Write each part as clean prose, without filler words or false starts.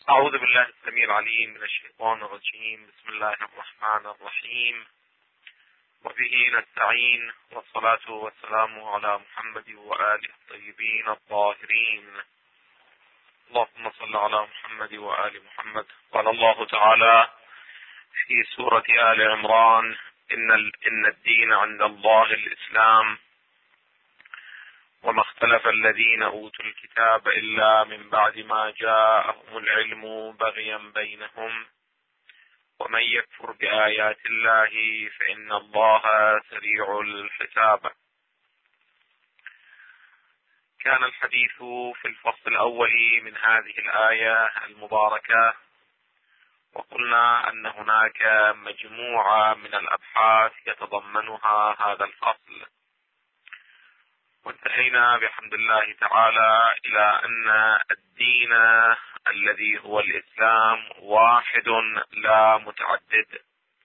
أعوذ بالله السميع العليم من الشيطان الرجيم. بسم الله الرحمن الرحيم، وبه نستعين، والصلاة والسلام على محمد وآله الطيبين الطاهرين. اللهم صل على محمد وآل محمد. قال الله تعالى في سورة آل عمران: إن الدين عند الله الإسلام، وما اختلف الذين أوتوا الكتاب إلا من بعد ما جاءهم العلم بغيا بينهم، ومن يكفر بآيات الله فإن الله سريع الحساب. كان الحديث في الفصل الأول من هذه الآية المباركة، وقلنا أن هناك مجموعة من الأبحاث يتضمنها هذا الفصل، وانتهينا بحمد الله تعالى إلى أن الدين الذي هو الإسلام واحد لا متعدد،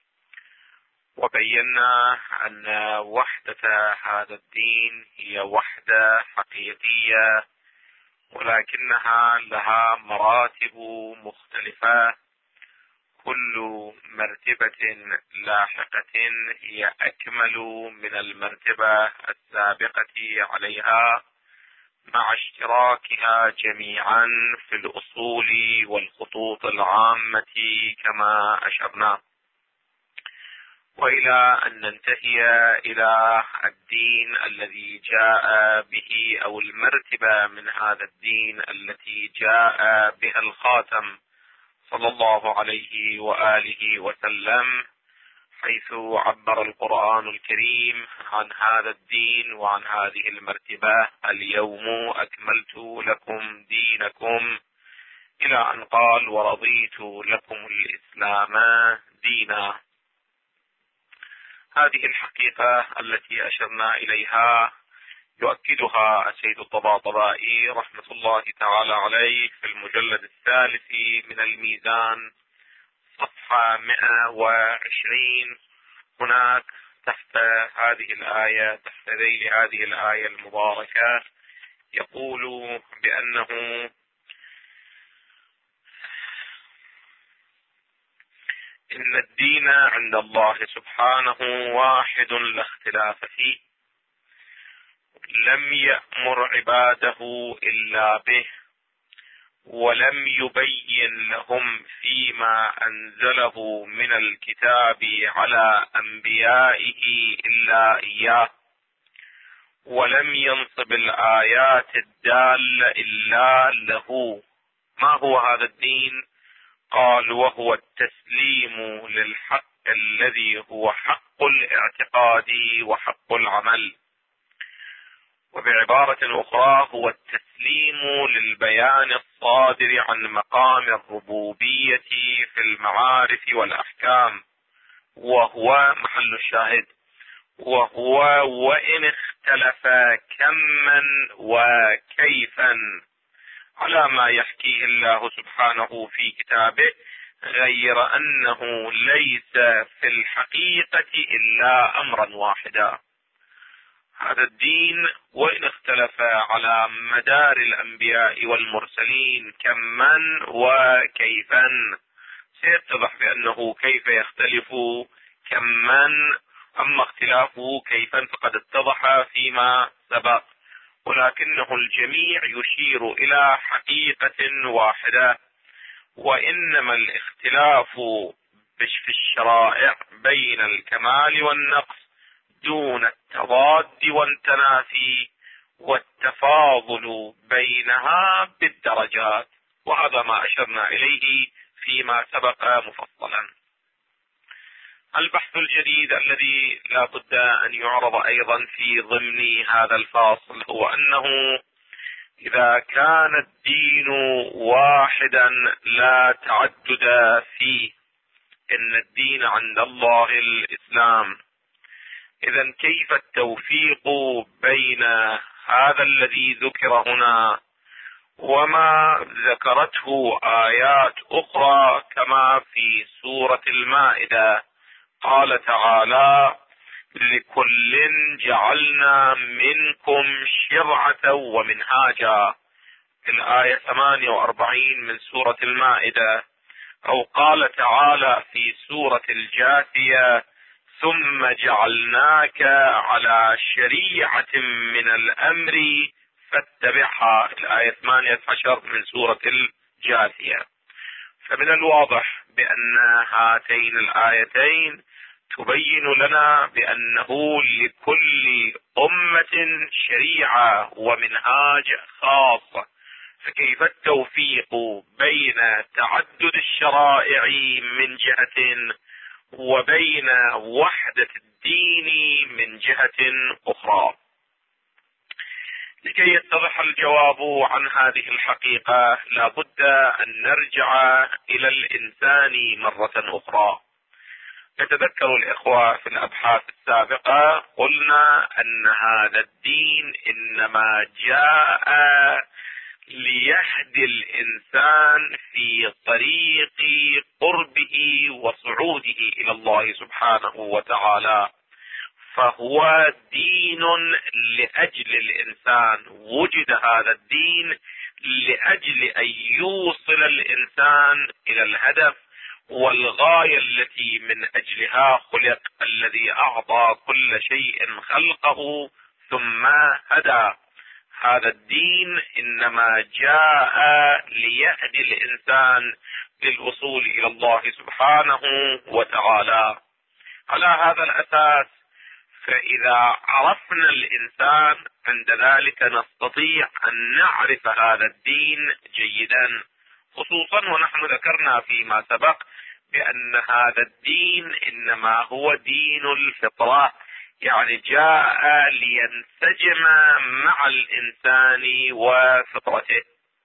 وبينا أن وحدة هذا الدين هي وحدة حقيقية، ولكنها لها مراتب مختلفة، كل مرتبة لاحقة هي أكمل من المرتبة السابقة عليها، مع اشتراكها جميعا في الأصول والخطوط العامة كما أشرنا، وإلى أن ننتهي إلى الدين الذي جاء به، أو المرتبة من هذا الدين التي جاء بها الخاتم صلى الله عليه وآله وسلم، حيث عبر القرآن الكريم عن هذا الدين وعن هذه المرتبة: اليوم أكملت لكم دينكم، إلى أن قال: ورضيت لكم الإسلام دينا. هذه الحقيقة التي أشرنا إليها يؤكدها السيد الطباطبائي رحمة الله تعالى عليه في المجلد الثالث من الميزان، صفحة 120. هناك تحت هذه الآية، تحت ذيل هذه الآية المباركة، يقول بأنه إن الدين عند الله سبحانه واحد لا اختلاف فيه، لم يأمر عباده إلا به، ولم يبين لهم فيما أنزله من الكتاب على أنبيائه إلا إياه، ولم ينصب الآيات الدالة إلا له. ما هو هذا الدين؟ قال: وهو التسليم للحق الذي هو حق الاعتقاد وحق العمل، وبعبارة أخرى هو التسليم للبيان الصادر عن مقام الربوبية في المعارف والأحكام، وهو محل الشاهد، وهو وإن اختلف كما وكيفا على ما يحكيه الله سبحانه في كتابه، غير أنه ليس في الحقيقة إلا أمرا واحدا. هذا الدين وإن اختلف على مدار الأنبياء والمرسلين كما وكيفا، سيتضح بأنه كيف يختلف كما، أما اختلافه كيفا فقد اتضح فيما سبق، ولكنه الجميع يشير إلى حقيقة واحدة. وإنما الاختلاف في الشرائع بين الكمال والنقص دون التضاد والتنافي والتفاضل بينها بالدرجات، وهذا ما أشرنا إليه فيما سبق مفصلا. البحث الجديد الذي لا بد أن يعرض أيضا في ضمن هذا الفاصل هو أنه إذا كان الدين واحدا لا تعدد فيه، إن الدين عند الله الإسلام، إذن كيف التوفيق بين هذا الذي ذكر هنا وما ذكرته آيات أخرى، كما في سورة المائدة قال تعالى: لكل جعلنا منكم شرعة ومنهاجا، الآية 48 من سورة المائدة، أو قال تعالى في سورة الجاثية: ثم جعلناك على شريعة من الأمر فاتبعها، الآية 18 من سورة الجاثية. فمن الواضح بأن هاتين الآيتين تبين لنا بأنه لكل أمة شريعة ومنهاج خاص، فكيف التوفيق بين تعدد الشرائع من جهة وبين وحدة الدين من جهة أخرى؟ لكي يتضح الجواب عن هذه الحقيقة لا بد أن نرجع إلى الإنسان مرة أخرى. نتذكر الإخوة في الأبحاث السابقة قلنا أن هذا الدين إنما جاء ليهدي الإنسان في طريق قربه وصعوده إلى الله سبحانه وتعالى، فهو دين لأجل الإنسان. وجد هذا الدين لأجل أن يوصل الإنسان إلى الهدف والغاية التي من أجلها خلق، الذي أعطى كل شيء خلقه ثم هدى. هذا الدين إنما جاء ليهدي الإنسان للوصول إلى الله سبحانه وتعالى. على هذا الأساس فإذا عرفنا الإنسان عند ذلك نستطيع أن نعرف هذا الدين جيدا، خصوصا ونحن ذكرنا فيما سبق بأن هذا الدين إنما هو دين الفطرة، يعني جاء لينسجم مع الإنسان وفطرته.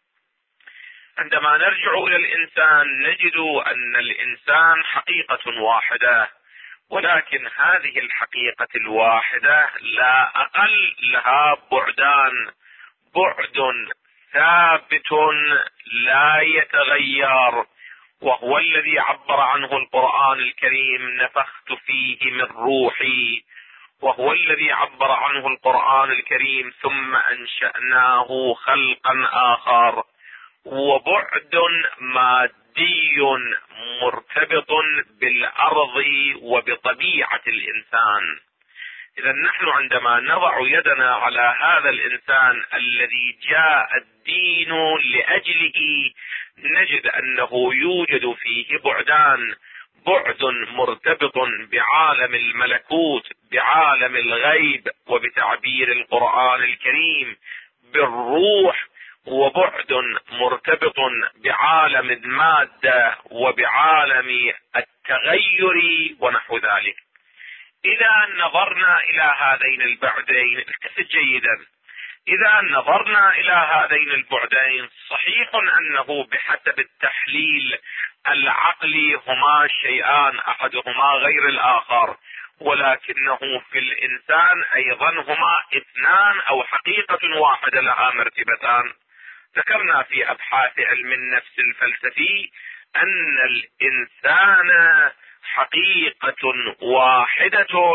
عندما نرجع إلى الإنسان نجد أن الإنسان حقيقة واحدة، ولكن هذه الحقيقة الواحدة لا أقل لها بعدان: بعد ثابت لا يتغير، وهو الذي عبر عنه القرآن الكريم: نفخت فيه من روحي، وهو الذي عبر عنه القرآن الكريم: ثم أنشأناه خلقا آخر. وبعد مادي مرتبط بالأرض وبطبيعة الإنسان. إذا نحن عندما نضع يدنا على هذا الإنسان الذي جاء الدين لأجله نجد أنه يوجد فيه بعدان: بعد مرتبط بعالم الملكوت، بعالم الغيب، وبتعبير القرآن الكريم بالروح، وبعد مرتبط بعالم المادة وبعالم التغير ونحو ذلك. إذا نظرنا إلى هذين البعدين، التفت جيدا، إذا نظرنا إلى هذين البعدين صحيح أنه بحسب التحليل العقلي هما شيئان أحدهما غير الآخر، ولكنه في الإنسان أيضا هما اثنان أو حقيقة واحدة لها مرتبتان. ذكرنا في أبحاث علم النفس الفلسفي أن الإنسان حقيقة واحدة،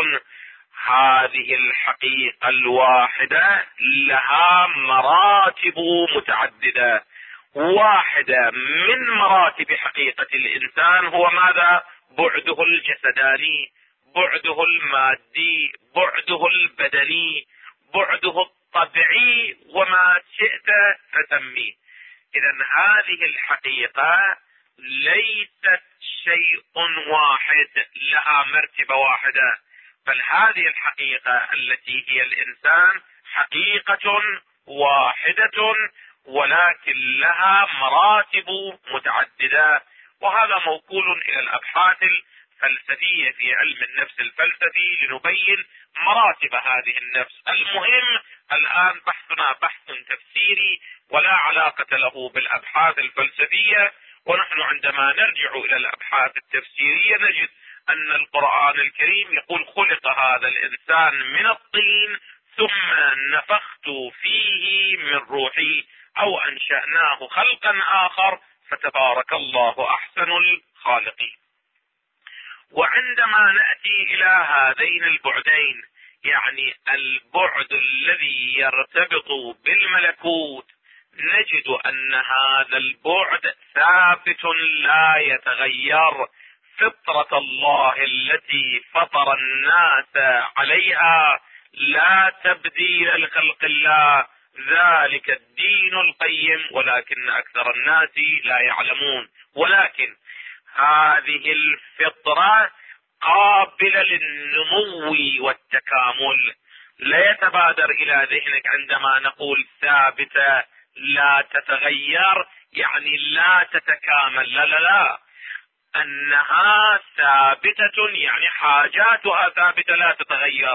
هذه الحقيقة الواحدة لها مراتب متعددة. واحدة من مراتب حقيقة الإنسان هو ماذا؟ بعده الجسداني، بعده المادي، بعده البدني، بعده الطبيعي، وما شئت فسميه. إذا هذه الحقيقة ليست شيء واحد لها مرتبة واحدة، بل هذه الحقيقة التي هي الإنسان حقيقة واحدة ولكن لها مراتب متعددة. وهذا موكول إلى الأبحاث الفلسفية في علم النفس الفلسفي لنبين مراتب هذه النفس. المهم الآن بحثنا بحث تفسيري ولا علاقة له بالأبحاث الفلسفية، ونحن عندما نرجع إلى الأبحاث التفسيرية نجد أن القرآن الكريم يقول: خلق هذا الإنسان من الطين ثم نفخت فيه من روحي، أو أنشأناه خلقا آخر فتبارك الله أحسن الخالقين. وعندما نأتي إلى هذين البعدين، يعني البعد الذي يرتبط بالملكوت، نجد أن هذا البعد ثابت لا يتغير. فطرة الله التي فطر الناس عليها لا تبديل لخلق الله، ذلك الدين القيم، ولكن أكثر الناس لا يعلمون. ولكن هذه الفطرة قابلة للنمو والتكامل. لا يتبادر إلى ذهنك عندما نقول ثابتة لا تتغير يعني لا تتكامل، لا لا لا، أنها ثابتة يعني حاجاتها ثابتة لا تتغير،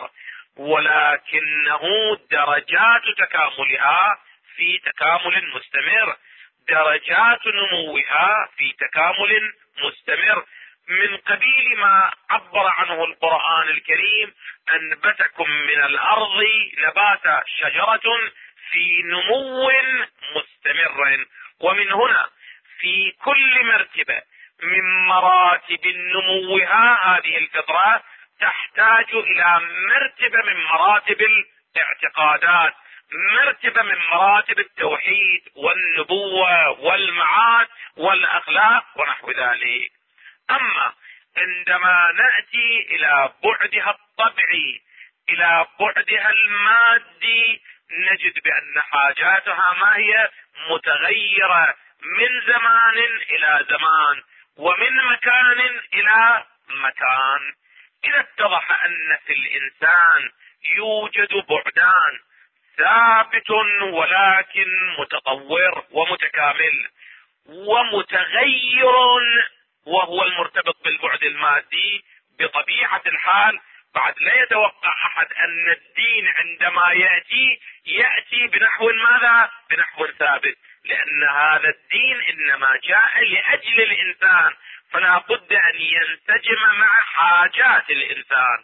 ولكنه درجات تكاملها في تكامل مستمر، درجات نموها في تكامل مستمر، من قبيل ما عبر عنه القرآن الكريم: أنبتكم من الأرض نباتا، شجرة في نمو مستمر. ومن هنا في كل مرتبة من مراتب نموها هذه الفطرة تحتاج إلى مرتبة من مراتب الاعتقادات، مرتبة من مراتب التوحيد والنبوة والمعاد والأخلاق ونحو ذلك. أما عندما نأتي إلى بعدها الطبعي، إلى بعدها المادي، نجد بأن حاجاتها ما هي متغيرة من زمان إلى زمان ومن مكان إلى مكان. إذا اتضح أن في الإنسان يوجد بعدان، ثابت ولكن متطور ومتكامل، ومتغير وهو المرتبط بالبعد المادي، بطبيعة الحال بعد لا يتوقع أحد أن الدين عندما يأتي بنحو ماذا؟ بنحو ثابت، لأن هذا الدين إنما جاء لأجل الإنسان، فلا بد أن ينسجم مع حاجات الإنسان.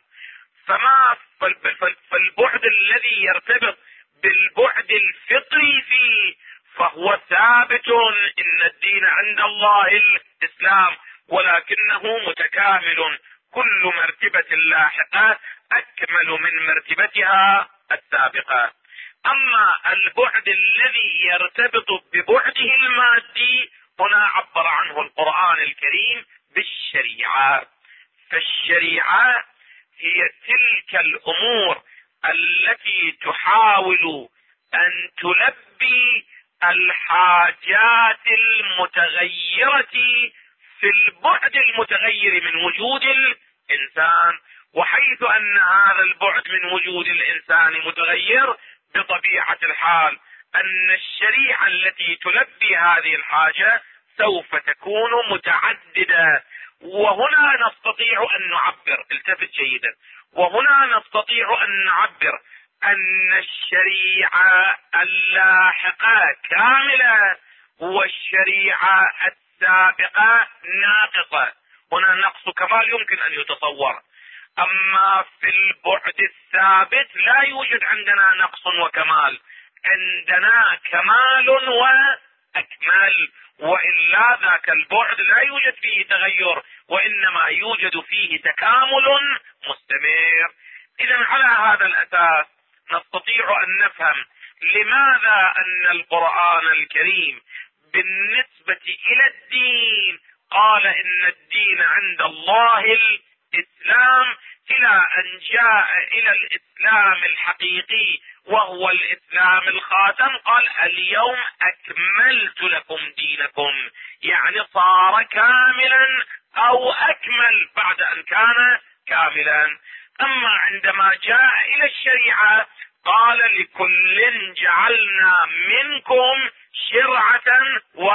فالبعد الذي يرتبط بالبعد الفطري فيه فهو ثابت، إن الدين عند الله الإسلام، ولكنه متكامل، كل مرتبة لاحقة أكمل من مرتبتها السابقة. أما البعد الذي يرتبط ببعده المادي هنا عبر عنه القرآن الكريم بالشريعة. فالشريعة هي تلك الأمور التي تحاول أن تلبي الحاجات المتغيرة في البعد المتغير من وجود الإنسان، وحيث أن هذا البعد من وجود الإنسان متغير، بطبيعة الحال أن الشريعة التي تلبي هذه الحاجة سوف تكون متعددة. وهنا نستطيع أن نعبر، التفت جيدا، وهنا نستطيع أن نعبر أن الشريعة اللاحقة كاملة والشريعة السابقة ناقصة. هنا نقص كمال يمكن أن يتصور، أما في البعد الثابت لا يوجد عندنا نقص وكمال، عندنا كمال وأكمل، وإلا ذاك البعد لا يوجد فيه تغير، وإنما يوجد فيه تكامل مستمر. إذا على هذا الأساس نستطيع أن نفهم لماذا أن القرآن الكريم بالنسبة إلى الدين قال إن الدين عند الله الإسلام، إلى أن جاء إلى الإسلام الحقيقي وهو الإسلام الخاتم قال: اليوم أكملت لكم دينكم، يعني صار كاملا أو أكمل بعد أن كان كاملا. أما عندما جاء إلى الشريعة قال: لكل جعلنا منكم شرعة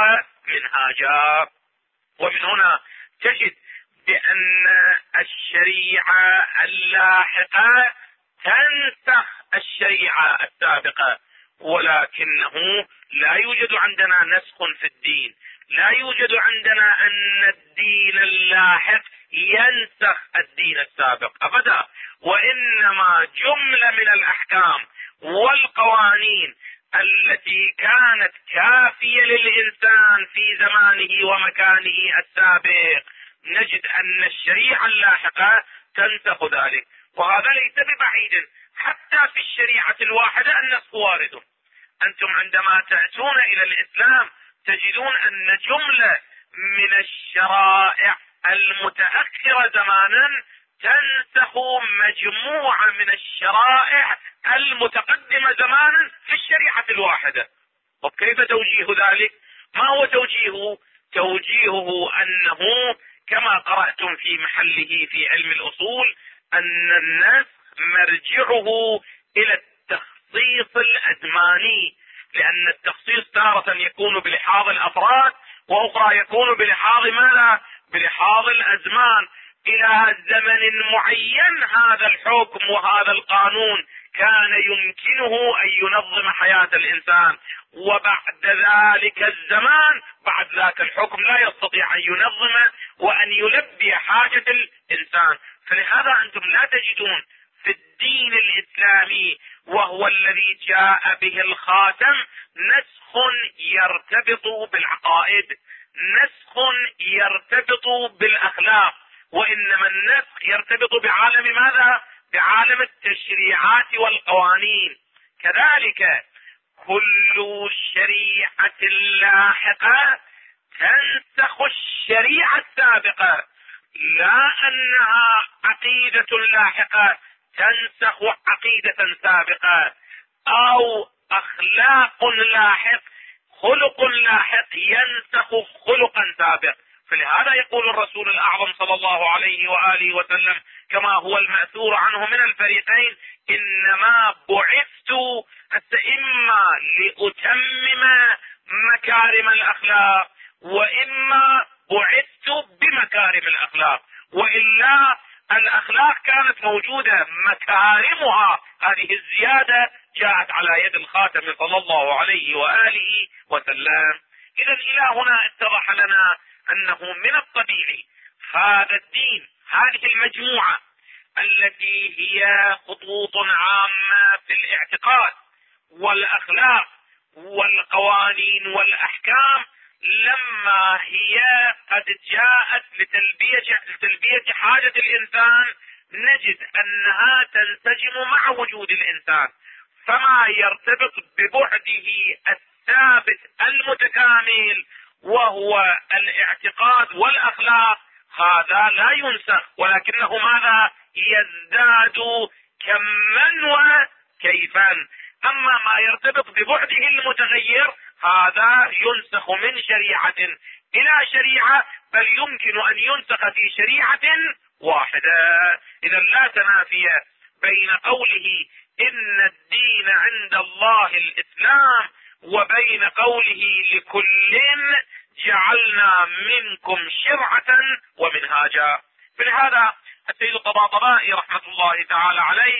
ومنهاجا. ومن هنا تجد بأن الشريعة اللاحقة تنسخ الشريعة السابقة، ولكنه لا يوجد عندنا نسخ في الدين، لا يوجد عندنا أن الدين اللاحق ينسخ الدين السابق أبدا، وإنما جملة من الأحكام والقوانين التي كانت كافية للإنسان في زمانه ومكانه السابق نجد أن الشريعة اللاحقة تنسخ ذلك. وهذا ليس ببعيد، حتى في الشريعة الواحدة النسخ وارد، أنتم عندما تأتون إلى الإسلام تجدون أن جملة من الشرائع المتأخرة زمانا تنسخ مجموعة من الشرائع المتقدمة زمانا في الشريعة الواحدة. طب كيف توجيه ذلك؟ ما هو توجيهه؟ توجيهه أنه كما قرأتم في محله في علم الأصول أن النسخ مرجعه إلى التخصيص الأزماني، لأن التخصيص تارة يكون بلحاظ الأفراد وأخرى يكون بلحاظ ماذا؟ بلحاظ الأزمان. إلى زمن معين هذا الحكم وهذا القانون كان يمكنه أن ينظم حياة الإنسان، وبعد ذلك الزمان بعد ذاك الحكم لا يستطيع أن ينظم وأن يلبي حاجة الإنسان. فلهذا أنتم لا تجدون في الدين الإسلامي وهو الذي جاء به الخاتم نسخ يرتبط بالعقائد، نسخ يرتبط بالأخلاق، وإنما النسخ يرتبط بعالم ماذا؟ بعالم التشريعات والقوانين. كذلك كل شريعة لاحقة تنسخ الشريعة السابقة، لا أنها عقيدة لاحقة تنسخ عقيدة سابقة، أو أخلاق لاحق خلق لاحق ينسخ خلقا سابق. فلهذا يقول الرسول الأعظم صلى الله عليه وآله وسلم كما هو المأثور عنه من الفريقين: إنما بعثت إما لأتمم مكارم الأخلاق وإما بعثت بمكارم الأخلاق، وإلا الأخلاق كانت موجودة، مكارمها هذه الزيادة جاءت على يد الخاتم صلى الله عليه وآله وسلم. إذا إلى هنا اتضح لنا أنه من الطبيعي هذا الدين، هذه المجموعة التي هي خطوط عامة في الاعتقاد والأخلاق والقوانين والأحكام، لما هي قد جاءت لتلبية حاجة الإنسان نجد أنها تنسجم مع وجود الإنسان، فما يرتبط ببعده الثابت المتكامل وهو الاعتقاد والأخلاق هذا لا ينسخ، ولكنه ماذا؟ يزداد كما وكيفا. أما ما يرتبط ببعده المتغير هذا ينسخ من شريعة إلى شريعة، بل يمكن أن ينسخ في شريعة واحدة. إذا لا تنافي بين قوله إن الدين عند الله الإسلام وبين قوله لكل جعلنا منكم شرعة ومنهاجا. فلهذا السيد الطباطبائي رحمة الله تعالى عليه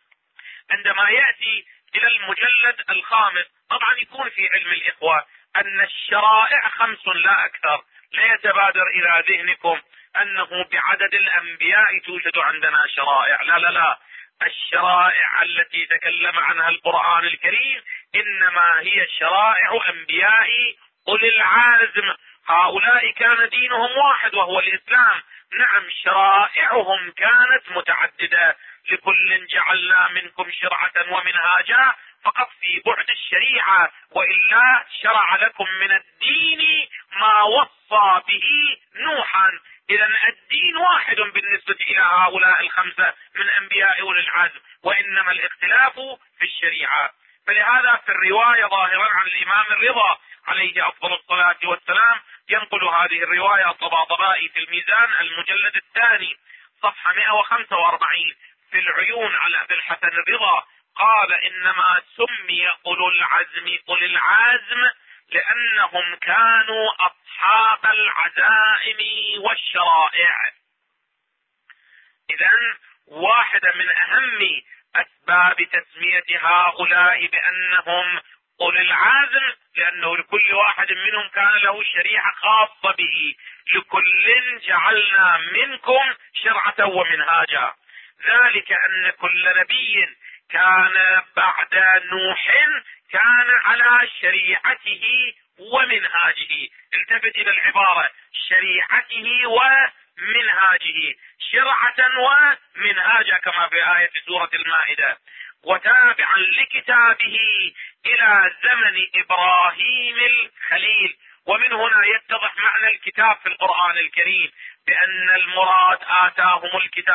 عندما يأتي إلى المجلد الخامس، طبعا يكون في علم الإخوة أن الشرائع 5 لا أكثر، لا يتبادر إلى ذهنكم أنه بعدد الأنبياء توجد عندنا شرائع، لا لا لا، الشرائع التي تكلم عنها القرآن الكريم إنما هي شرائع أنبياء أولي العزم، هؤلاء كان دينهم واحد وهو الإسلام. نعم شرائعهم كانت متعددة، لكل جعلنا منكم شرعة ومنهاجا فقط في بعد الشريعة، وإلا شرع لكم من الدين ما وصى به نوحا. إذا الدين واحد بالنسبة إلى هؤلاء 5 من أنبياء أولي العزم، وإنما الاختلاف في الشريعة. فلهذا في الرواية ظاهرا عن الإمام الرضا عليه أفضل الصلاة والسلام ينقل هذه الرواية الطباطبائي في الميزان المجلد الثاني صفحة 145 في العيون على أبي الحسن الرضا قال: إنما سمي أولو العزم لأنهم كانوا أصحاب العزائم والشرائع. إذا واحدة من أهم أسباب تسمية هؤلاء بأنهم أولي العزم لأنه لكل واحد منهم كان له شريعة خاصة به، لكل جعلنا منكم شرعة ومنهاجا. ذلك أن كل نبي كان بعد نوح كان على شريعته ومنهاجه. التفت إلى العبارة: شريعته ومنهاجه، شرعة ومنهاجا كما في آية سورة المائدة. وتابعا لكتابه إلى زمن إبراهيم الخليل. ومن هنا يتضح معنى الكتاب في القرآن الكريم، بأن المراد آتاهم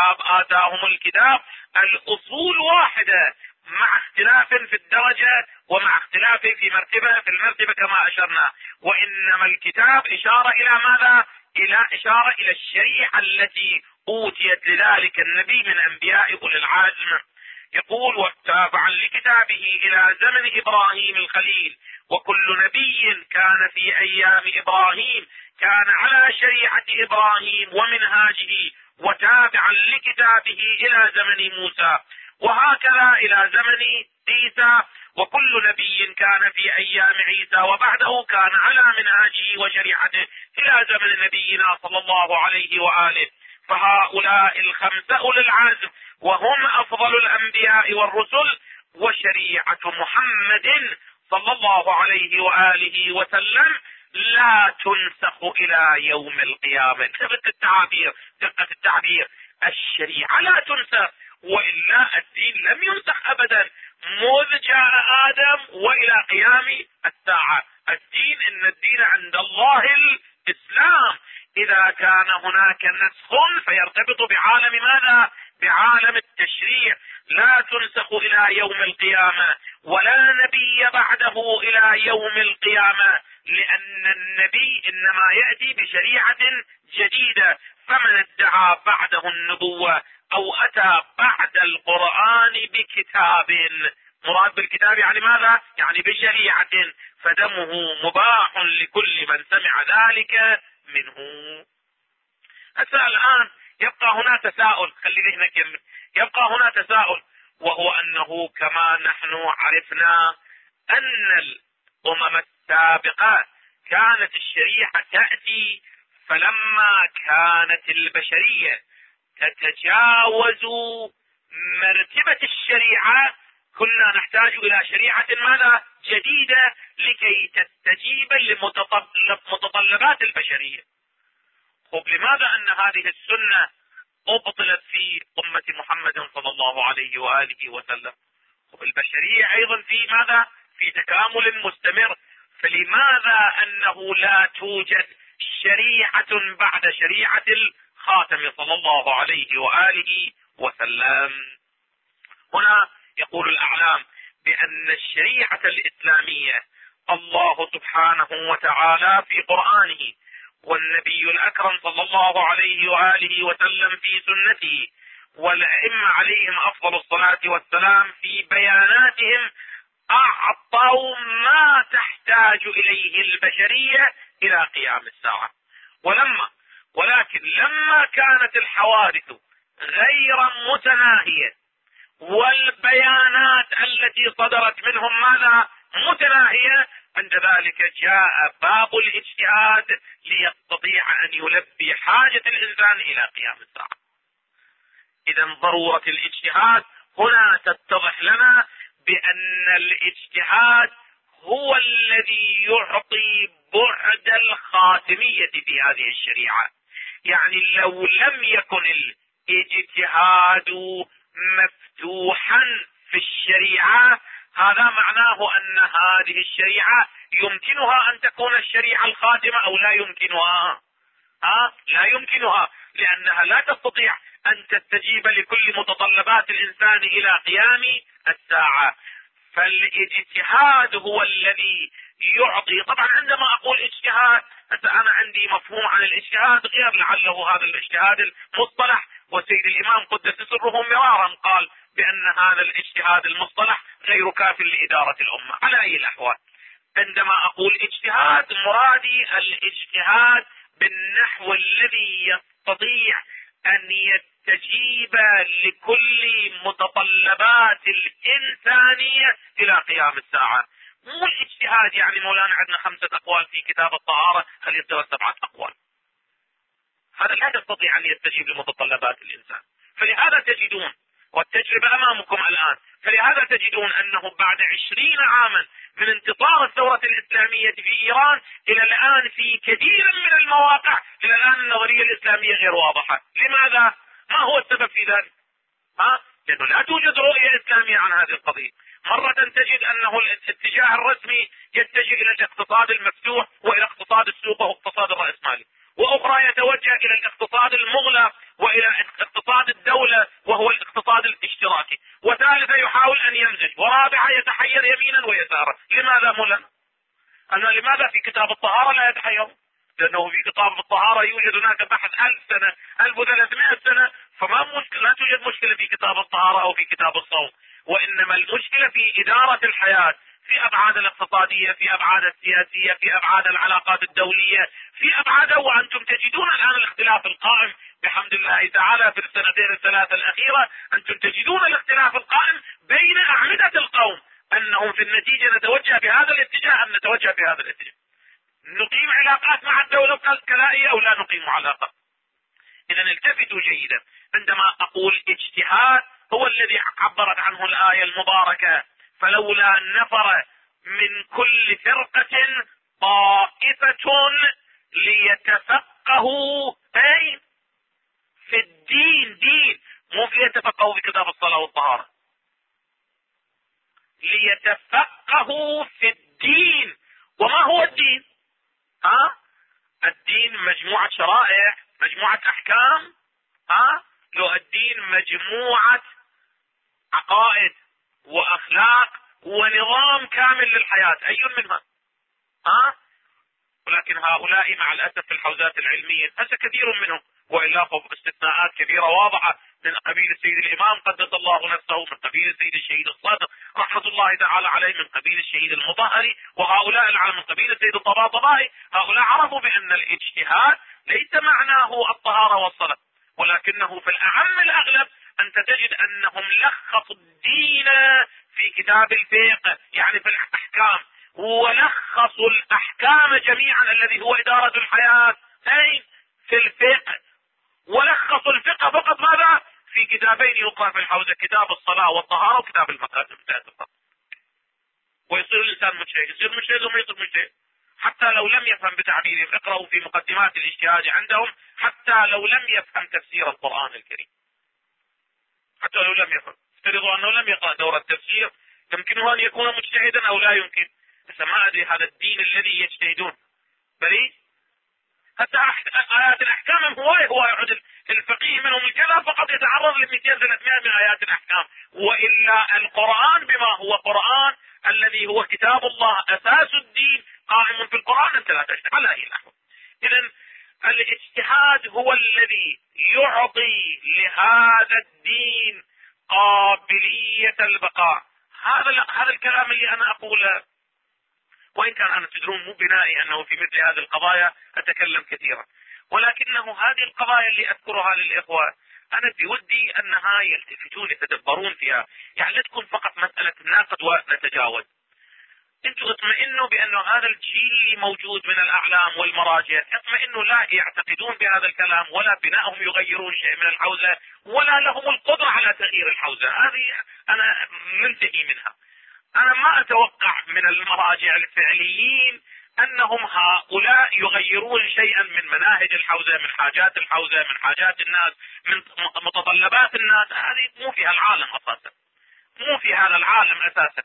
الكتاب الأصول واحدة مع اختلاف في الدرجة ومع اختلاف في المرتبة كما أشرنا. وإنما الكتاب إشارة إلى ماذا؟ إشارة إلى الشريعة التي أوتيت لذلك النبي من أنبياء أولي العزم. يقول وتابعا لكتابه إلى زمن إبراهيم الخليل، وكل نبي كان في أيام إبراهيم كان على شريعة إبراهيم ومنهاجه، وتابعا لكتابه إلى زمن موسى، وهكذا إلى زمن عيسى، وكل نبي كان في أيام عيسى وبعده كان على منهاجه وشريعته إلى زمن نبينا صلى الله عليه وآله. فهؤلاء الخمسة أولي العزم وهم أفضل الأنبياء والرسل، وشريعة محمد صلى الله عليه وآله وسلم لا تنسخ إلى يوم القيامة. دقة التعبير، الشريعة لا تنسخ، وإلا الدين لم ينسخ أبدا منذ جاء آدم وإلى قيام الساعة. الدين، إن الدين عند الله الإسلام. إذا كان هناك نسخ فيرتبط بعالم ماذا؟ بعالم التشريع، لا تنسخ إلى يوم القيامة، ولا نبي بعده إلى يوم القيامة، لأن النبي إنما يأتي بشريعة جديدة. فمن ادعى بعده النبوة أو أتى بعد القرآن بكتاب، مراد بالكتاب يعني ماذا؟ يعني بشريعة، فدمه مباح لكل من سمع ذلك منه. هسه الآن يبقى هنا تساؤل، خلي ذهنك يبقى هنا تساؤل، وهو أنه كما نحن عرفنا أن الأمم السابقة كانت الشريعة تأتي، فلما كانت البشرية تتجاوز مرتبة الشريعة كنا نحتاج إلى شريعة ماذا؟ جديدة لكي تستجيب لمتطلبات البشرية. طب لماذا أن هذه السنة أبطلت في أمة محمد صلى الله عليه وآله وسلم؟ البشرية أيضا في ماذا؟ في تكامل مستمر، فلماذا أنه لا توجد شريعة بعد شريعة الخاتم صلى الله عليه وآله وسلم؟ هنا يقول الأعلام بأن الشريعة الإسلامية الله سبحانه وتعالى في قرآنه، والنبي الأكرم صلى الله عليه وآله وسلم في سنته، والأئمة عليهم أفضل الصلاة والسلام في بياناتهم أعطوا ما تحتاج إليه البشرية إلى قيام الساعة. ولكن لما كانت الحوادث غير متناهية والبيانات التي صدرت منهم ماذا؟ متناهية، عند ذلك جاء باب الاجتهاد ليستطيع أن يلبي حاجة الإنسان إلى قيام الساعة. إذا ضرورة الاجتهاد هنا تتضح لنا بأن الاجتهاد هو الذي يعطي بعد الخاتمية في هذه الشريعة. يعني لو لم يكن الاجتهاد مفتوحا في الشريعة، هذا معناه أن هذه الشريعة يمكنها أن تكون الشريعة الخاتمة أو لا يمكنها؟ لا يمكنها، لأنها لا تستطيع أن تستجيب لكل متطلبات الإنسان إلى قيام الساعة. فالاجتهاد هو الذي يعطي. طبعا عندما أقول اجتهاد، أنا عندي مفهوم عن الاجتهاد غير لعله هذا الاجتهاد المصطلح، وسيد الإمام قدس سره مرارا قال بأن هذا الاجتهاد المصطلح غير كاف لإدارة الأمة. على أي الأحوال عندما أقول اجتهاد مرادي الاجتهاد بالنحو الذي يستطيع أن يستجيب لكل متطلبات الإنسانية إلى قيام الساعة. مو الاجتهاد يعني مولانا عندنا 5 أقوال في كتاب الطهارة خلي يصير 7 أقوال، هذا لا يستطيع أن يستجيب لمتطلبات الإنسان. فلهذا تجدون، والتجربة أمامكم الآن، فلهذا تجدون أنه بعد 20 عاما من انتصار الثورة الإسلامية في إيران إلى الآن في كثير من المواقع إلى الآن النظرية الإسلامية غير واضحة. لماذا؟ ما هو السبب في ذلك؟ لأنه لا توجد رؤية إسلامية عن هذه القضية. مرة تجد أنه الاتجاه الرسمي يتجه إلى الاقتصاد المفتوح وإلى اقتصاد السوق واقتصاد الرأسمالي، وأخرى يتوجه إلى الاقتصاد المغلق وإلى اقتصاد الدولة وهو الاقتصاد الاشتراكي، وثالثة يحاول أن يمزج، ورابعة يتحير يمينا ويسارا. لماذا مولانا؟ أنا لماذا في كتاب الطهارة لا يتحير؟ لأنه في كتاب الطهارة يوجد هناك بحث 1000 سنة 1300 سنة، فما مشكلة، لا توجد مشكلة في كتاب الطهارة أو في كتاب الصوم، وإنما المشكلة في إدارة الحياة، في أبعاد الاقتصادية، في أبعاد السياسية، في أبعاد العلاقات الدولية، في أبعاد، وأنتم تجدون الآن الاختلاف القائم بحمد الله تعالى في السنتين الثلاثة الأخيرة. أنتم تجدون الاختلاف القائم بين أعمدة القوم، أنهم في النتيجة نتوجه بهذا الاتجاه أم نتوجه بهذا الاتجاه. نقيم علاقات مع الدولة الكلائية أو لا نقيم علاقة؟ إذا التفتوا جيدا، عندما أقول اجتهاد هو الذي عبرت عنه الآية المباركة: فلولا نفر من كل فرقة طائفة ليتفقهوا أي في الدين، دين مو في يتفقهوا في كتاب الصلاة والطهارة، ليتفقهوا في الدين. وما هو الدين؟ الدين مجموعة شرائع، مجموعة أحكام. لو الدين مجموعة عقائد وأخلاق ونظام كامل للحياة، أي منها؟ ولكن هؤلاء مع الأسف في الحوزات العلمية هذا كثير منهم، وإلا استثناءات كبيرة واضحة، من قبيل السيد الإمام قدس الله نفسه، من قبيل السيد الشهيد الصادق رحمة الله تعالى عليه، من قبيل الشهيد المطهري، وهؤلاء من قبيل السيد الطباطبائي. هؤلاء عرفوا بأن الاجتهاد ليس معناه الطهارة والصلاة، ولكنه في الأعم الأغلب أنت تجد أنهم لخصوا الدين في كتاب الفقه، يعني في الأحكام، ولخصوا الأحكام جميعا الذي هو إدارة الحياة أي في الفقه، ولخصوا الفقه فقط ماذا؟ في كتابين يقرأ في الحوزة: كتاب الصلاة والطهارة وكتاب المقادم. ويصير الإنسان مجتهد، يصير مجتهد وما يصير مجتهد، حتى لو لم يفهم بتعبيرهم. اقرأوا في مقدمات الاجتهاد عندهم، حتى لو لم يفهم تفسير القرآن الكريم، حتى لو لم يفهم، افترضوا أنه لم يقرأ دورة تفسير، يمكنه أن يكون مجتهدا أو لا يمكن. بس ما أدري هذا الدين الذي يجتهدون بريء. حتى آيات الأحكام هو يعد الفقيه منهم الكذا فقط يتعرض ل 200-300 من آيات الأحكام، وإلا القرآن بما هو قرآن الذي هو كتاب الله أساس الدين قائم في القرآن، أنت لا تجتهد على أي نحو. إذن الاجتهاد هو الذي يعطي لهذا الدين قابلية البقاء. هذا الكلام اللي أنا أقوله، وإن كان أنا تدرون مو بنائي أنه في مثل هذه القضايا أتكلم كثيرا، ولكنه هذه القضايا اللي أذكرها للإخوة أنا بودي أنها يلتفتون يتدبرون فيها، يعني لا تكون فقط مسألة ناقد ونتجاوز. انتم اطمئنوا بأنه هذا الجيل اللي موجود من الأعلام والمراجع، اطمئنوا لا يعتقدون بهذا الكلام، ولا بنائهم يغيرون شيء من الحوزة، ولا لهم القدرة على تغيير الحوزة. هذه أنا منتهي منها. أنا ما أتوقع من المراجع الفعليين أنهم هؤلاء يغيرون شيئا من مناهج الحوزة، من حاجات الحوزة، من حاجات الناس، من متطلبات الناس. هذه مو في العالم أساسا، مو في هذا العالم أساسا.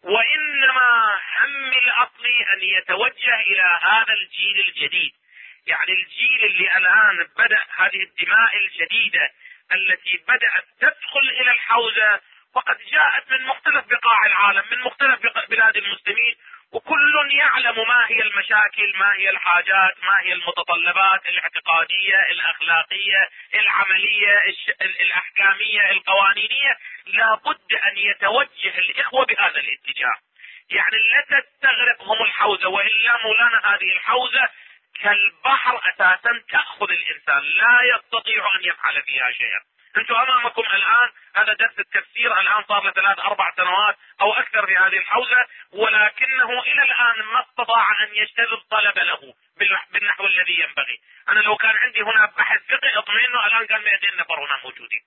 وإنما هم الأصلي أن يتوجه إلى هذا الجيل الجديد، يعني الجيل اللي الآن بدأ هذه الدماء الجديدة التي بدأت تدخل إلى الحوزة، وقد جاءت من مختلف بقاع العالم، من مختلف بلاد المسلمين، وكل يعلم ما هي المشاكل، ما هي الحاجات، ما هي المتطلبات الاعتقادية الأخلاقية العملية الأحكامية القوانينية. لابد أن يتوجه الإخوة بهذا الاتجاه، يعني لا تستغرقهم الحوزة، وإلا مولانا هذه الحوزة كالبحر أساسا تأخذ الإنسان، لا يستطيع أن يفعل فيها شيئا. انتم امامكم الان هذا درس التفسير، الان صار له 3-4 سنوات او اكثر في هذه الحوزة، ولكنه الى الان ما استطاع ان يجتذب طلب له بالنحو الذي ينبغي. انا لو كان عندي هنا بحث فقهي اطمئن الان كان 200 نفر هنا موجودين،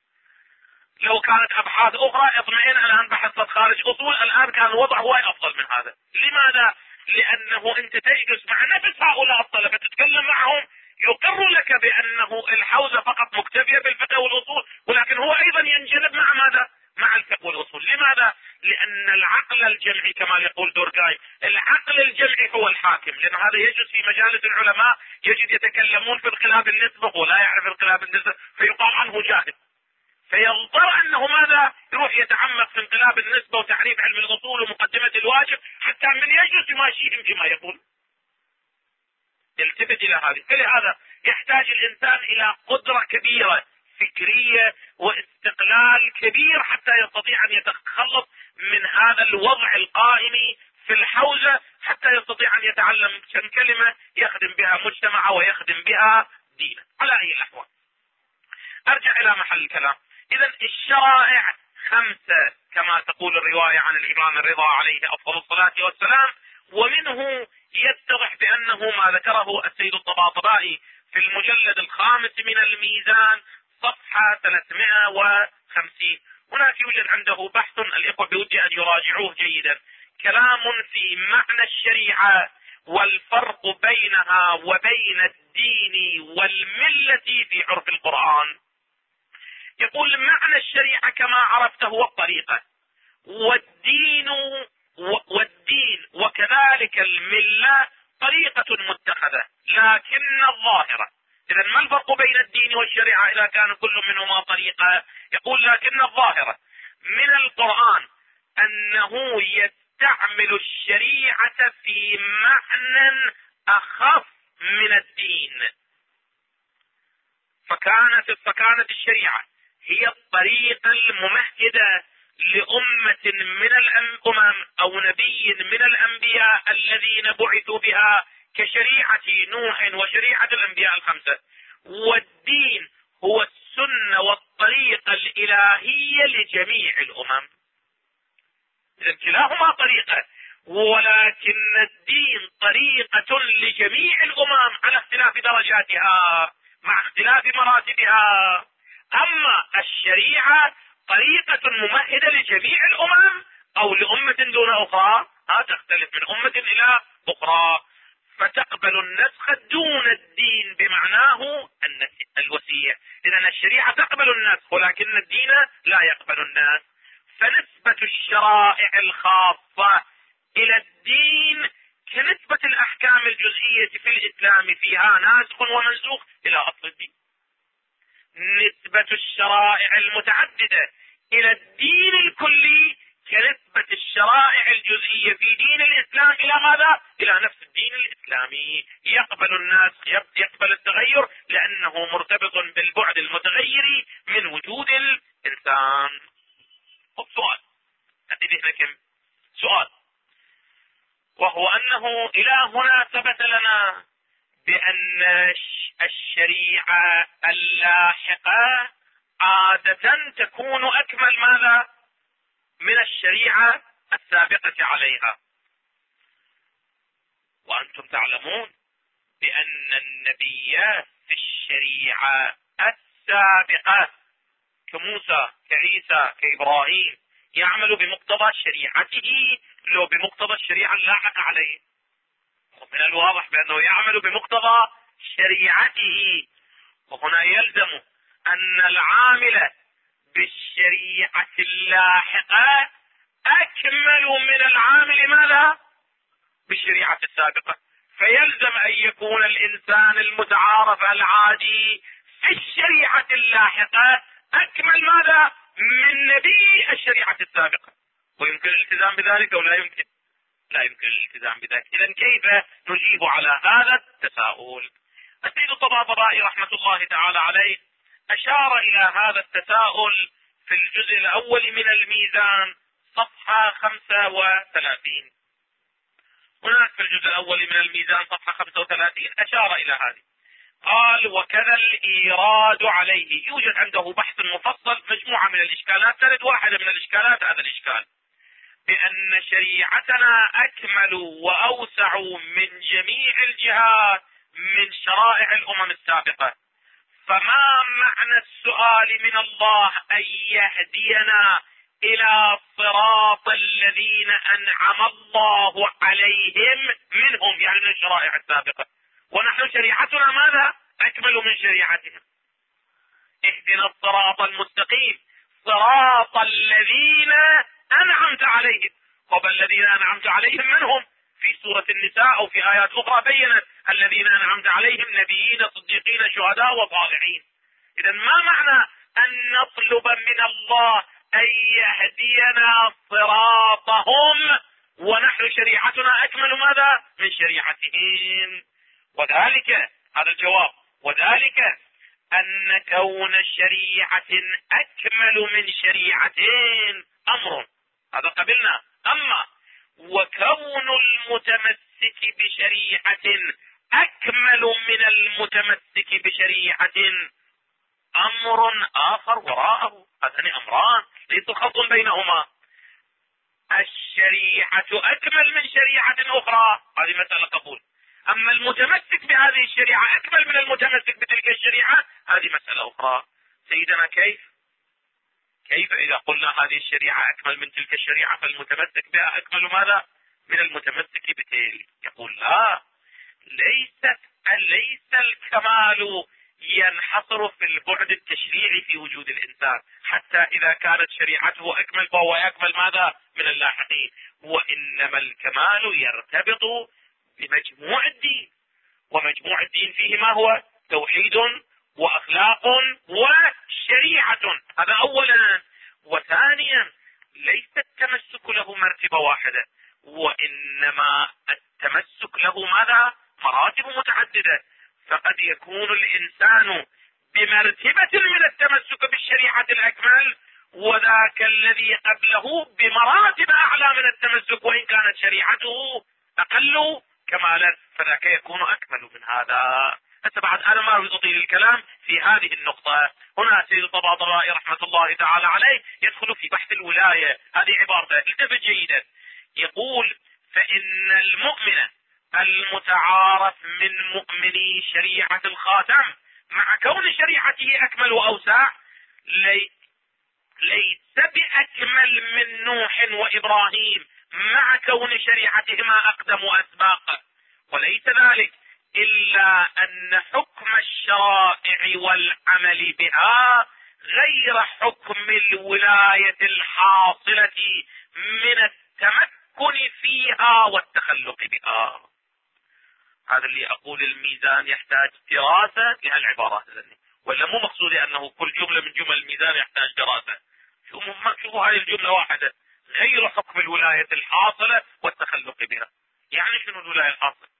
لو كانت ابحاث اخرى اطمئن الان بحث خارج اصول، الان كان الوضع هو افضل من هذا. لماذا؟ لانه انت تجلس مع نفس هؤلاء الطلبة تتكلم معهم، يقر لك بأنه الحوزة فقط مكتفية بالفقه والأصول، ولكن هو أيضا ينجذب مع ماذا؟ لماذا؟ لأن العقل الجمعي كما يقول دوركاي، العقل الجمعي هو الحاكم. لأن هذا يجوز في مجالس العلماء يجد يتكلمون في انقلاب النسبة ولا يعرف انقلاب النسبة، فيقال عنه جاهل، فيضطر أنه ماذا؟ يروح يتعمق في انقلاب النسبة وتعريف علم الأصول ومقدمة الواجب حتى من يجلس يماشيهم فيما يقول، يلتفت إلى هذه. فلهذا يحتاج الإنسان إلى قدرة كبيرة فكرية واستقلال كبير حتى يستطيع أن يتخلص من هذا الوضع القائم في الحوزة، حتى يستطيع أن يتعلم كم كلمة يخدم بها مجتمعه ويخدم بها دينه. على أي الأحوال أرجع إلى محل الكلام. إذا الشرائع 5 كما تقول الرواية عن الإمام الرضا عليه أفضل الصلاة والسلام، ومنه يتضح بأنه ما ذكره السيد الطباطبائي في المجلد 5 من الميزان صفحة 350. هناك يوجد عنده بحث الإخوة بودي أن يراجعوه جيدا، كلام في معنى الشريعة والفرق بينها وبين الدين والملة في عرف القرآن. يقول معنى الشريعة كما عرفته هو الطريقة، والدين وكذلك الملة طريقة متخذة لكن الظاهرة. إذا ما الفرق بين الدين والشريعة إذا كان كل منهما طريقة؟ يقول لكن الظاهرة من القرآن أنه يستعمل الشريعة في معنى أخف من الدين، فكانت الشريعة هي الطريقة الممهدة لأمة من الأمم أو نبي من الأنبياء الذين بعثوا بها كشريعة نوح وشريعة الأنبياء 5. والدين هو السنة والطريقة الإلهية لجميع الأمم. إذن كلاهما طريقة، ولكن الدين طريقة لجميع الأمم على اختلاف درجاتها مع اختلاف مراتبها. أما الشريعة طريقة ممهدة لجميع الأمم أو لأمة دون أخرى، تختلف من أمة إلى أخرى، فتقبل النسخ دون الدين بمعناه الوسيع. إذن الشريعة تقبل النسخ ولكن الدين لا يقبل النسخ. فنسبة الشرائع الخاصة إلى الدين كنسبة الأحكام الجزئية في الإسلام فيها ناسخ ومنسوخ إلى أصل الدين. نسبة الشرائع المتعددة إلى الدين الكلي كنسبة الشرائع الجزئية في دين الإسلام إلى ماذا؟ إلى نفس الدين الإسلامي. يقبل الناس يقبل التغير لأنه مرتبط بالبعد المتغير من وجود الإنسان. السؤال سؤال، وهو أنه إلى هنا ثبت لنا بأن الشريعة اللاحقة عادة تكون أكمل ماذا؟ من الشريعة السابقة عليها. وأنتم تعلمون بأن النبي في الشريعة السابقة كموسى كعيسى كإبراهيم يعمل بمقتضى شريعته لو بمقتضى الشريعة اللاحقة عليه. ومن الواضح بأنه يعمل بمقتضى شريعته، وهنا يلزم أن العامل بالشريعة اللاحقة أكمل من العامل ماذا؟ بالشريعة السابقة. فيلزم أن يكون الإنسان المتعارف العادي في الشريعة اللاحقة أكمل ماذا؟ من نبي الشريعة السابقة. ويمكن الالتزام بذلك أو لا يمكن؟ لا يمكن الالتزام بذلك. إذن كيف نجيب على هذا التساؤل؟ السيد الطباطبائي رحمة الله تعالى عليه أشار إلى هذا التساؤل في الجزء الأول من الميزان صفحة 35. هناك في الجزء الأول من الميزان صفحة 35 أشار إلى هذه، قال وكذا الإيراد عليه. يوجد عنده بحث مفصل مجموعة من الإشكالات، ترد واحدة من الإشكالات هذا الإشكال بأن شريعتنا أكمل وأوسع من جميع الجهات من شرائع الأمم السابقة، فما معنى السؤال من الله أن يهدينا إلى صراط الذين أنعم الله عليهم منهم، يعني من الشرائع السابقة، ونحن شريعتنا ماذا؟ أكمل من شريعتهم. اهدنا الصراط المستقيم صراط الذين أنعمت عليهم. طب الذين أنعمت عليهم من هم؟ في سورة النساء أو في آيات أخرى بينت الذين أنعمت عليهم نبيين صديقين شهداء وصالحين. إذا ما معنى أن نطلب من الله أن يهدينا صراطهم ونحن شريعتنا أكمل ماذا من شريعتهم؟ وذلك هذا الجواب، وذلك أن كون شريعة أكمل من شريعتين أمر، هذا قبلنا. أما وكون المتمسك بشريعة أكمل من المتمسك بشريعة أمر آخر وراءه. هذان أمران ليس خلط بينهما. الشريعة أكمل من شريعة أخرى، هذه مسألة قبول. أما المتمسك بهذه الشريعة أكمل من المتمسك بتلك الشريعة، هذه مسألة أخرى. سيدنا كيف إذا قلنا هذه الشريعة أكمل من تلك الشريعة فالمتمسك بها أكمل ماذا من المتمسك بتلك؟ يقول لا، ليس الكمال ينحصر في البعد التشريعي في وجود الإنسان، حتى إذا كانت شريعته أكمل فهو أكمل ماذا من اللاحقين، وإنما الكمال يرتبط بمجموع الدين، ومجموع الدين فيه ما هو؟ توحيد وأخلاق وشريعة. هذا أولا. وثانيا ليس التمسك له مرتبة واحدة، وإنما التمسك له ماذا؟ مراتب متعددة. فقد يكون الإنسان بمرتبة من التمسك بالشريعة الأكمل، وذاك الذي قبله بمراتب أعلى من التمسك وإن كانت شريعته أقل كمالا، فذاك يكون أكمل من هذا. حتى بعد أنا ما أريد أطيل الكلام في هذه النقطة. هنا سيد الطباطبائي رحمة الله تعالى عليه يدخل في بحث الولاية. هذه عبارته التفت جيدا، يقول: فإن المؤمن المتعارف من مؤمني شريعة الخاتم مع كون شريعته أكمل وأوسع ليس بأكمل من نوح وإبراهيم مع كون شريعتهما أقدم وأسباق، وليس ذلك إلا أن حكم الشرائع والعمل بها غير حكم الولاية الحاصلة من التمكن فيها والتخلق بها. هذا اللي أقول الميزان يحتاج دراسة لهالعبارات هذني، ولا مو مقصودي أنه كل جملة من جمل الميزان يحتاج دراسة. شوفوا هذه الجملة واحدة: غير حكم الولاية الحاصلة والتخلق بها. يعني شنو الولاية الحاصلة؟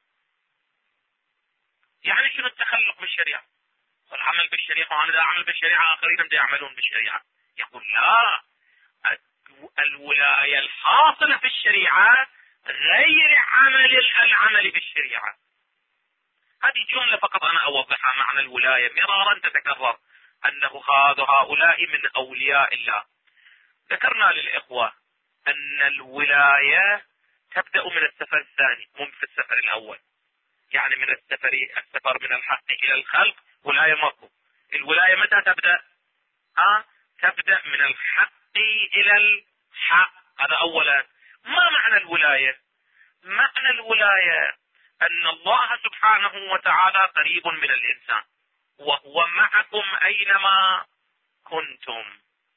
يعني شنو التخلق بالشريعة والعمل بالشريعة؟ وأنا إذا أعمل بالشريعة آخرين بدأ يعملون بالشريعة. يقول لا، الولاية الحاصلة في الشريعة غير العمل بالشريعة. هذه جملة فقط أنا أوضحها. معنى الولاية مرارا تتكرر أنه هؤلاء من أولياء الله. ذكرنا للإخوة أن الولاية تبدأ من السفر الثاني مو في السفر الأول. يعني من السفر من الحق إلى الخلق ولاية ماكو. الولاية متى تبدأ؟ تبدأ من الحق إلى الحق. هذا أولا. ما معنى الولاية؟ معنى الولاية أن الله سبحانه وتعالى قريب من الإنسان وهو معكم أينما كنتم.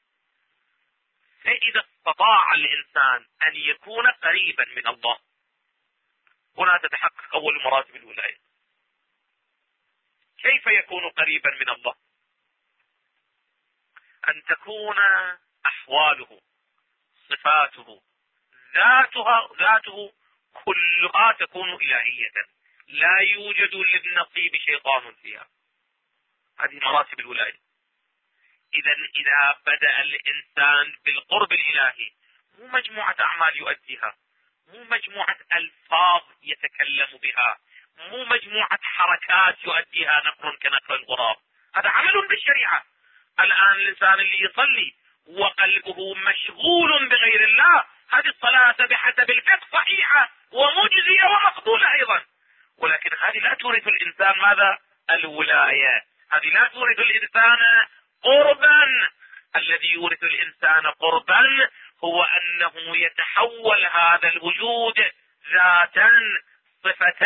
فإذا استطاع الإنسان أن يكون قريبا من الله، هنا تتحقق أول مراتب الولاية. كيف يكون قريبا من الله؟ أن تكون أحواله، صفاته، ذاته كلها تكون إلهية، لا يوجد للنصيب شيطان فيها. هذه مراتب الولاية. إذا بدأ الإنسان بالقرب الإلهي، مو مجموعة أعمال يؤديها، مو مجموعة ألفاظ يتكلم بها، مو مجموعة حركات يؤديها نقر كنقر الغراب. هذا عمل بالشريعة. الآن الإنسان اللي يصلي وقلبه مشغول بغير الله، هذه الصلاة بحسب الفقه صحيحة ومجزية ومقبولة أيضا، ولكن هذه لا تورث الإنسان ماذا؟ الولاية. هذه لا تورث الإنسان قربا. الذي يورث الإنسان قربا هو أنه يتحول هذا الوجود ذاتا، صفة،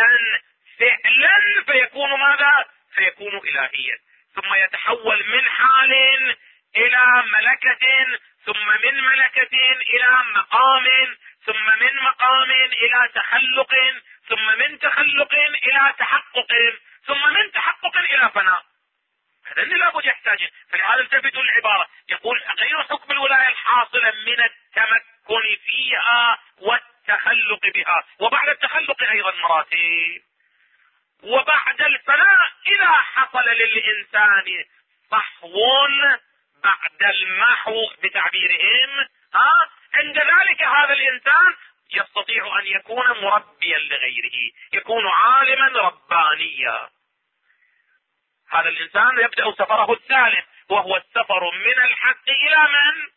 فعلا، فيكون ماذا؟ فيكون إلهيا، ثم يتحول من حال إلى ملكة، ثم من ملكة إلى مقام، ثم من مقام إلى تخلق، ثم من تخلق إلى تحقق، ثم من تحقق إلى فناء. هذا اللي لابد يحتاج. فلهذا التفتوا العبارة، يقول غير حكم الولاية الحاصلة من التمكن فيها والتخلق بها، وبعد التخلق أيضا مراتب، وبعد الفناء إذا حصل للإنسان صحو بعد المحو بتعبيرهم، عند ذلك هذا الإنسان يستطيع أن يكون مربيا لغيره، يكون عالما ربانيا. هذا الإنسان يبدأ سفره الثالث، وهو السفر من الحق إلى من؟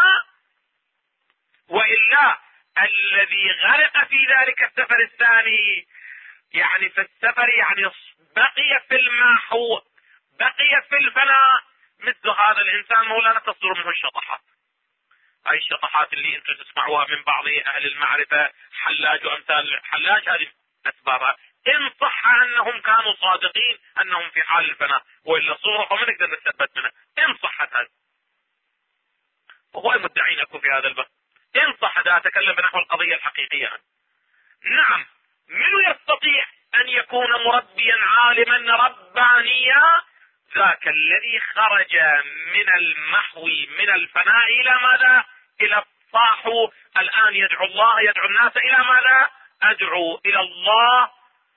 وإلا الذي غرق في ذلك السفر الثاني، يعني في السفر، يعني بقي في المحو، بقي في الفناء، مثل هذا الإنسان مولانا تصدر منه الشطحات. هاي الشطحات اللي انتم تسمعوها من بعض أهل المعرفة، حلاج وأمثال حلاج، هذه أسبابها. إن صح أنهم كانوا صادقين أنهم في حال الفناء، وإلا صورة ما نقدر نثبت منها. إن صحت هذا، وهو المدعين أكو في هذا الباب. إن صح هذا، أتكلم بنحو القضية الحقيقية. نعم، من يستطيع أن يكون مربيا عالما ربانيا؟ ذاك الذي خرج من المحو من الفناء إلى ماذا؟ إلى الصاحو. الآن يدعو الله، يدعو الناس إلى ماذا؟ أدعو إلى الله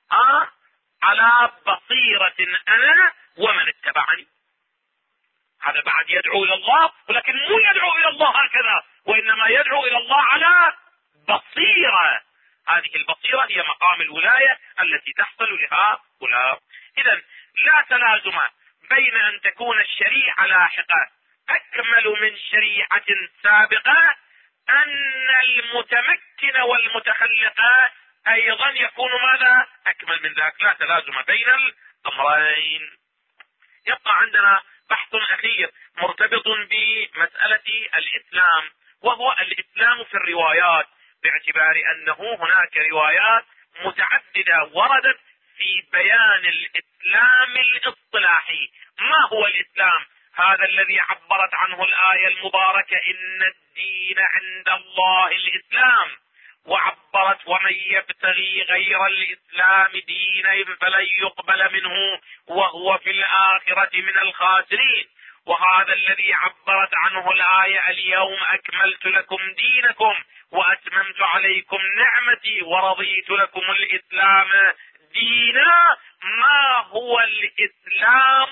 على بصيرة أنا ومن اتبعني. هذا بعد يدعو إلى الله، ولكن مو يدعو إلى الله هكذا، وإنما يدعو إلى الله على بصيرة. هذه البصيرة هي مقام الولاية التي تحصل لهؤلاء. إذن لا تلازم بين أن تكون الشريعة لاحقة أكمل من شريعة سابقة، أن المتمكن والمتخلق أيضا يكون ماذا؟ أكمل من ذاك. لا تلازم بين الأمرين. يبقى عندنا بحث أخير مرتبط بمسألة الإسلام، وهو الإسلام في الروايات، باعتبار أنه هناك روايات متعددة وردت في بيان الإسلام الاصطلاحي. ما هو الإسلام؟ هذا الذي عبرت عنه الآية المباركة: إن الدين عند الله الإسلام، وعبرت: ومن يبتغي غير الإسلام دينا فلن يقبل منه وهو في الآخرة من الخاسرين. وهذا الذي عبرت عنه الآية: اليوم أكملت لكم دينكم وأتممت عليكم نعمتي ورضيت لكم الإسلام دينا. ما هو الإسلام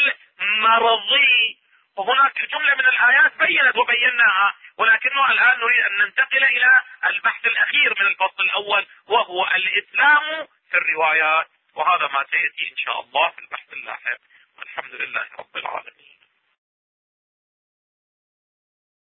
المرضي؟ وهناك جملة من الآيات بينت وبيناها، ولكنه الآن نريد أن ننتقل إلى البحث الأخير من الفصل الأول، وهو الإسلام في الروايات، وهذا ما سيأتي إن شاء الله في البحث اللاحق. والحمد لله رب العالمين.